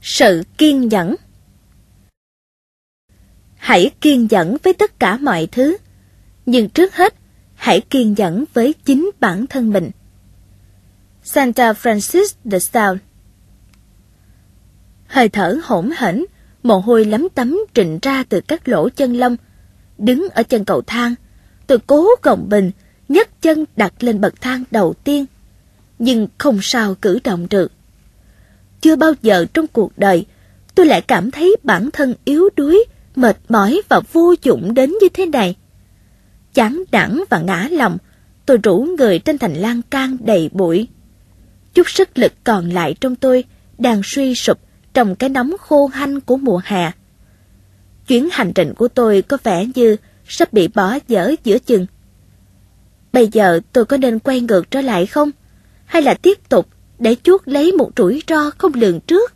Sự kiên nhẫn. Hãy kiên nhẫn với tất cả mọi thứ, nhưng trước hết, hãy kiên nhẫn với chính bản thân mình. Santa Francis de Sales. Hơi thở hỗn hển, mồ hôi lấm tấm trịnh ra từ các lỗ chân lông. Đứng ở chân cầu thang, tôi cố gồng mình, nhấc chân đặt lên bậc thang đầu tiên, nhưng không sao cử động được. Chưa bao giờ trong cuộc đời, tôi lại cảm thấy bản thân yếu đuối, mệt mỏi và vô dụng đến như thế này. Chán nản và ngã lòng, tôi rũ người trên thành lan can đầy bụi. Chút sức lực còn lại trong tôi đang suy sụp trong cái nóng khô hanh của mùa hè. Chuyến hành trình của tôi có vẻ như sắp bị bỏ dở giữa chừng. Bây giờ tôi có nên quay ngược trở lại không? Hay là tiếp tục để chuốc lấy một rủi ro không lường trước?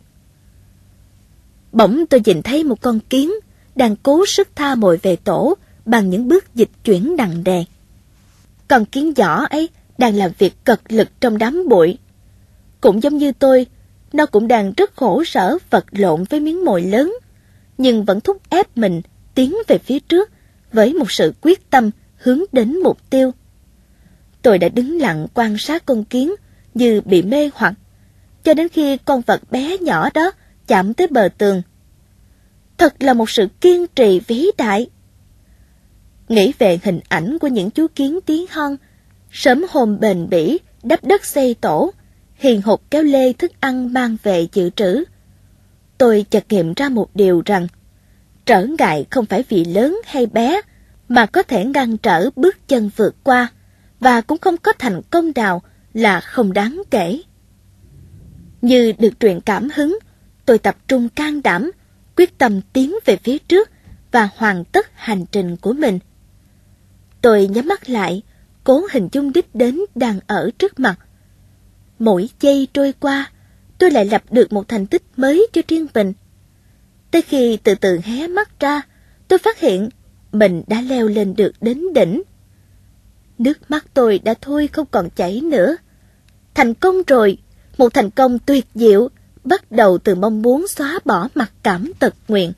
Bỗng tôi nhìn thấy một con kiến đang cố sức tha mồi về tổ bằng những bước dịch chuyển nặng nề. Con kiến nhỏ ấy đang làm việc cật lực trong đám bụi. Cũng giống như tôi, nó cũng đang rất khổ sở vật lộn với miếng mồi lớn, nhưng vẫn thúc ép mình tiến về phía trước với một sự quyết tâm hướng đến mục tiêu. Tôi đã đứng lặng quan sát con kiến như bị mê hoặc, cho đến khi con vật bé nhỏ đó chạm tới bờ tường. Thật là một sự kiên trì vĩ đại. Nghĩ về hình ảnh của những chú kiến tí hon, sớm hôm bền bỉ đắp đất xây tổ, hiền hục kéo lê thức ăn mang về dự trữ. Tôi chợt nghiệm ra một điều rằng, trở ngại không phải vì lớn hay bé, mà có thể ngăn trở bước chân vượt qua, và cũng không có thành công nào là không đáng kể. Như được truyền cảm hứng, tôi tập trung can đảm, quyết tâm tiến về phía trước và hoàn tất hành trình của mình. Tôi nhắm mắt lại, cố hình dung đích đến đang ở trước mặt. Mỗi giây trôi qua, tôi lại lập được một thành tích mới cho riêng mình. Tới khi từ từ hé mắt ra, tôi phát hiện mình đã leo lên được đến đỉnh. Nước mắt tôi đã thôi không còn chảy nữa. Thành công rồi, một thành công tuyệt diệu, bắt đầu từ mong muốn xóa bỏ mặc cảm tật nguyền.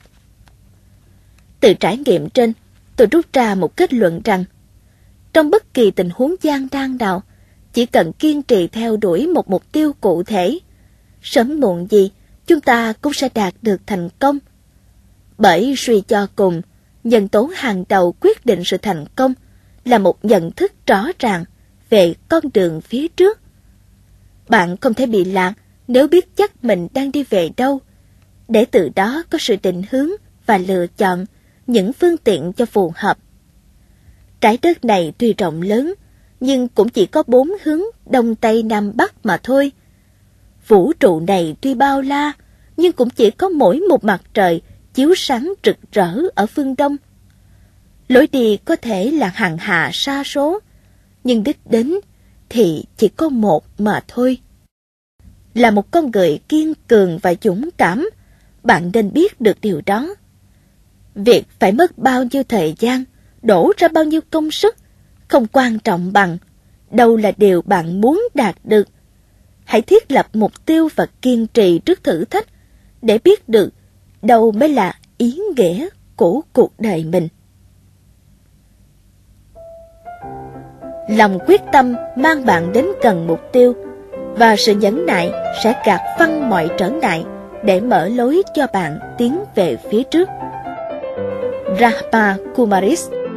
Từ trải nghiệm trên, tôi rút ra một kết luận rằng, trong bất kỳ tình huống gian nan nào, chỉ cần kiên trì theo đuổi một mục tiêu cụ thể, sớm muộn gì chúng ta cũng sẽ đạt được thành công. Bởi suy cho cùng, nhân tố hàng đầu quyết định sự thành công là một nhận thức rõ ràng về con đường phía trước. Bạn không thể bị lạc nếu biết chắc mình đang đi về đâu, để từ đó có sự định hướng và lựa chọn những phương tiện cho phù hợp. Trái đất này tuy rộng lớn, nhưng cũng chỉ có 4 hướng Đông Tây Nam Bắc mà thôi. Vũ trụ này tuy bao la, nhưng cũng chỉ có mỗi một mặt trời chiếu sáng rực rỡ ở phương Đông. Lối đi có thể là hàng hà sa số, nhưng đích đến thì chỉ có một mà thôi. Là một con người kiên cường và dũng cảm, bạn nên biết được điều đó. Việc phải mất bao nhiêu thời gian, đổ ra bao nhiêu công sức, không quan trọng bằng đâu là điều bạn muốn đạt được. Hãy thiết lập mục tiêu và kiên trì trước thử thách để biết được đâu mới là ý nghĩa của cuộc đời mình. Lòng quyết tâm mang bạn đến gần mục tiêu, và sự nhẫn nại sẽ gạt phăng mọi trở ngại để mở lối cho bạn tiến về phía trước. Rapa Kumaris.